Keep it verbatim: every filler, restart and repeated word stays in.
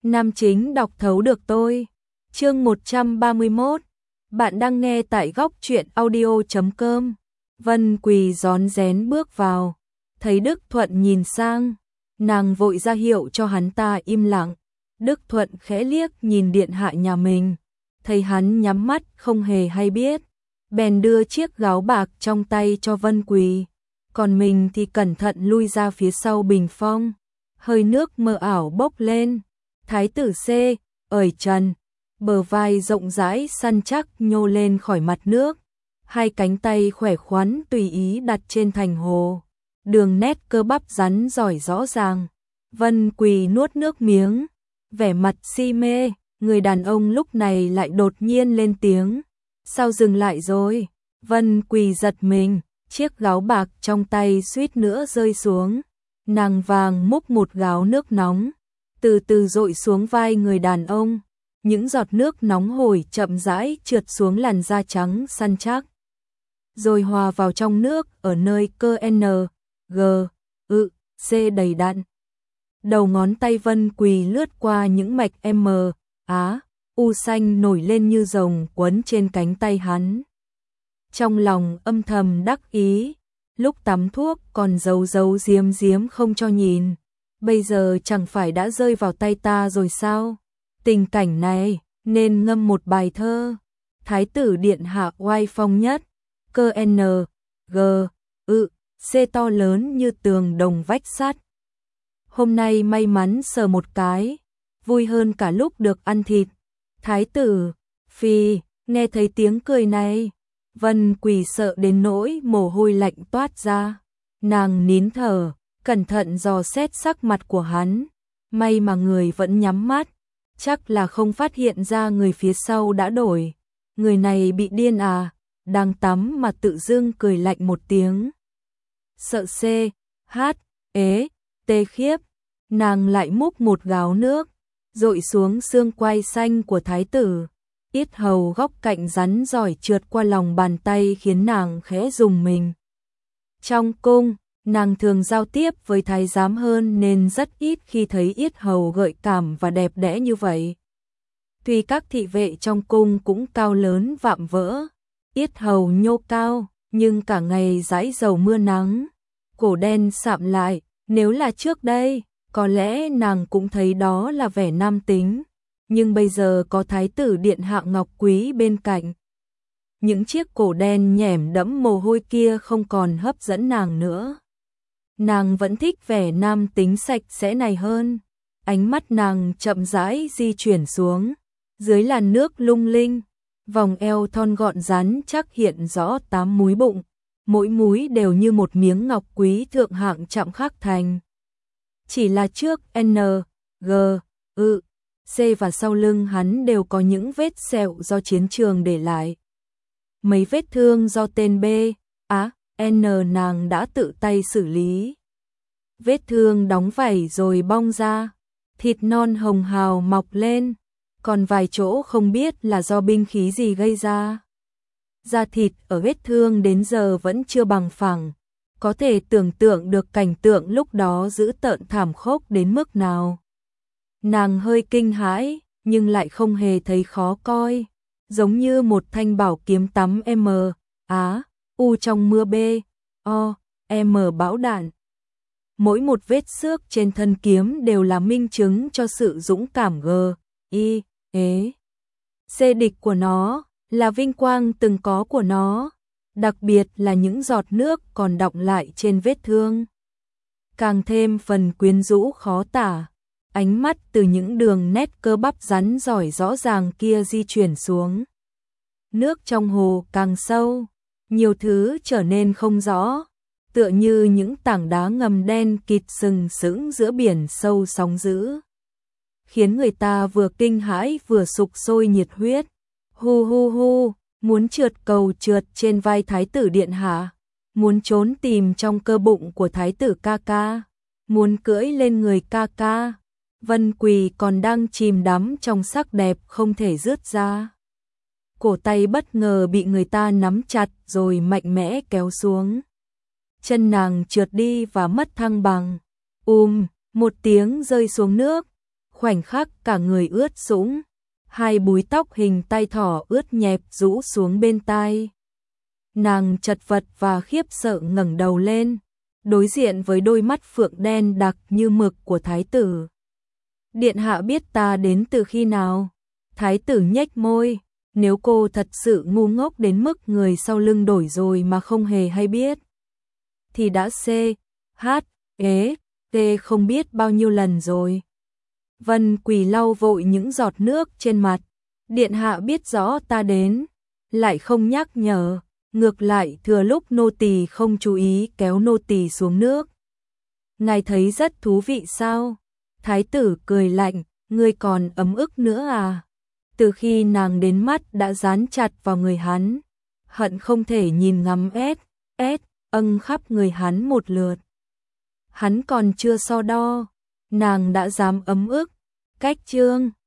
Nam chính đọc thấu được tôi. Chương một trăm ba mươi mốt. Bạn đang nghe tại góc truyện audio chấm com. Vân Quỳ rón rén bước vào, thấy Đức Thuận nhìn sang, nàng vội ra hiệu cho hắn ta im lặng. Đức Thuận khẽ liếc nhìn điện hạ nhà mình, thấy hắn nhắm mắt không hề hay biết, bèn đưa chiếc gáo bạc trong tay cho Vân Quỳ, còn mình thì cẩn thận lui ra phía sau bình phong. Hơi nước mờ ảo bốc lên, Thái tử C, ởi trần, bờ vai rộng rãi săn chắc nhô lên khỏi mặt nước, hai cánh tay khỏe khoắn tùy ý đặt trên thành hồ, đường nét cơ bắp rắn giỏi rõ ràng. Vân Quỳ nuốt nước miếng, vẻ mặt si mê, người đàn ông lúc này lại đột nhiên lên tiếng. Sao dừng lại rồi? Vân Quỳ giật mình, chiếc gáo bạc trong tay suýt nữa rơi xuống. Nàng vàng múc một gáo nước nóng, từ từ dội xuống vai người đàn ông. Những giọt nước nóng hổi chậm rãi trượt xuống làn da trắng săn chắc, rồi hòa vào trong nước ở nơi cơ N, G, ự, C đầy đặn. Đầu ngón tay Vân Quỳ lướt qua những mạch M, Á, U xanh nổi lên như rồng quấn trên cánh tay hắn. Trong lòng âm thầm đắc ý, lúc tắm thuốc còn giấu giấu giếm giếm không cho nhìn, bây giờ chẳng phải đã rơi vào tay ta rồi sao? Tình cảnh này nên ngâm một bài thơ. Thái tử điện hạ oai phong nhất, cơ N, G, ự, C to lớn như tường đồng vách sắt. Hôm nay may mắn sờ một cái, vui hơn cả lúc được ăn thịt. Thái tử, phi, nghe thấy tiếng cười này, Vân Quỳ sợ đến nỗi mồ hôi lạnh toát ra. Nàng nín thở, cẩn thận dò xét sắc mặt của hắn, may mà người vẫn nhắm mắt, chắc là không phát hiện ra người phía sau đã đổi. Người này bị điên à? Đang tắm mà tự dưng cười lạnh một tiếng. Sợ C, H, ế, tê khiếp. Nàng lại múc một gáo nước, dội xuống xương quai xanh của thái tử. Yết hầu góc cạnh rắn giỏi trượt qua lòng bàn tay khiến nàng khẽ rùng mình. Trong cung, nàng thường giao tiếp với thái giám hơn nên rất ít khi thấy yết hầu gợi cảm và đẹp đẽ như vậy. Tuy các thị vệ trong cung cũng cao lớn vạm vỡ, yết hầu nhô cao, nhưng cả ngày dãi dầu mưa nắng, cổ đen sạm lại, nếu là trước đây, có lẽ nàng cũng thấy đó là vẻ nam tính, nhưng bây giờ có thái tử điện hạ Ngọc Quý bên cạnh, những chiếc cổ đen nhẻm đẫm mồ hôi kia không còn hấp dẫn nàng nữa. Nàng vẫn thích vẻ nam tính sạch sẽ này hơn. Ánh mắt nàng chậm rãi di chuyển xuống, dưới làn nước lung linh, vòng eo thon gọn rắn chắc hiện rõ tám múi bụng, mỗi múi đều như một miếng ngọc quý thượng hạng chạm khắc thành. Chỉ là trước N, G, ự, C và sau lưng hắn đều có những vết sẹo do chiến trường để lại. Mấy vết thương do tên B, Á, N nàng đã tự tay xử lý. Vết thương đóng vảy rồi bong ra, thịt non hồng hào mọc lên, còn vài chỗ không biết là do binh khí gì gây ra. Da thịt ở vết thương đến giờ vẫn chưa bằng phẳng, có thể tưởng tượng được cảnh tượng lúc đó dữ tợn thảm khốc đến mức nào. Nàng hơi kinh hãi, nhưng lại không hề thấy khó coi, giống như một thanh bảo kiếm tắm M, Á, U trong mưa B, O, M bão đạn. Mỗi một vết xước trên thân kiếm đều là minh chứng cho sự dũng cảm G, I, ế. C địch của nó, là vinh quang từng có của nó, đặc biệt là những giọt nước còn đọng lại trên vết thương. Càng thêm phần quyến rũ khó tả, ánh mắt từ những đường nét cơ bắp rắn giỏi rõ ràng kia di chuyển xuống. Nước trong hồ càng sâu, nhiều thứ trở nên không rõ, tựa như những tảng đá ngầm đen kịt sừng sững giữa biển sâu sóng dữ, khiến người ta vừa kinh hãi vừa sục sôi nhiệt huyết. Hu hu hu, muốn trượt cầu trượt trên vai thái tử điện hạ, muốn trốn tìm trong cơ bụng của thái tử ca ca, muốn cưỡi lên người ca ca. Vân Quỳ còn đang chìm đắm trong sắc đẹp không thể dứt ra. Cổ tay bất ngờ bị người ta nắm chặt rồi mạnh mẽ kéo xuống. Chân nàng trượt đi và mất thăng bằng. Um, một tiếng rơi xuống nước. khoảnh khắc cả người ướt sũng, hai búi tóc hình tay thỏ ướt nhẹp rũ xuống bên tai. Nàng chật vật và khiếp sợ ngẩng đầu lên, đối diện với đôi mắt phượng đen đặc như mực của thái tử. Điện hạ biết ta đến từ khi nào? Thái tử nhếch môi, nếu cô thật sự ngu ngốc đến mức người sau lưng đổi rồi mà không hề hay biết, thì đã c, h, ế, t không biết bao nhiêu lần rồi. Vân Quỳ lau vội những giọt nước trên mặt, điện hạ biết rõ ta đến, lại không nhắc nhở, ngược lại thừa lúc nô tỳ không chú ý kéo nô tỳ xuống nước. Ngài thấy rất thú vị sao? Thái tử cười lạnh, ngươi còn ấm ức nữa à? Từ khi nàng đến mắt đã dán chặt vào người hắn, hận không thể nhìn ngắm ét, ét, âng khắp người hắn một lượt. Hắn còn chưa so đo, nàng đã dám ấm ức, cách chương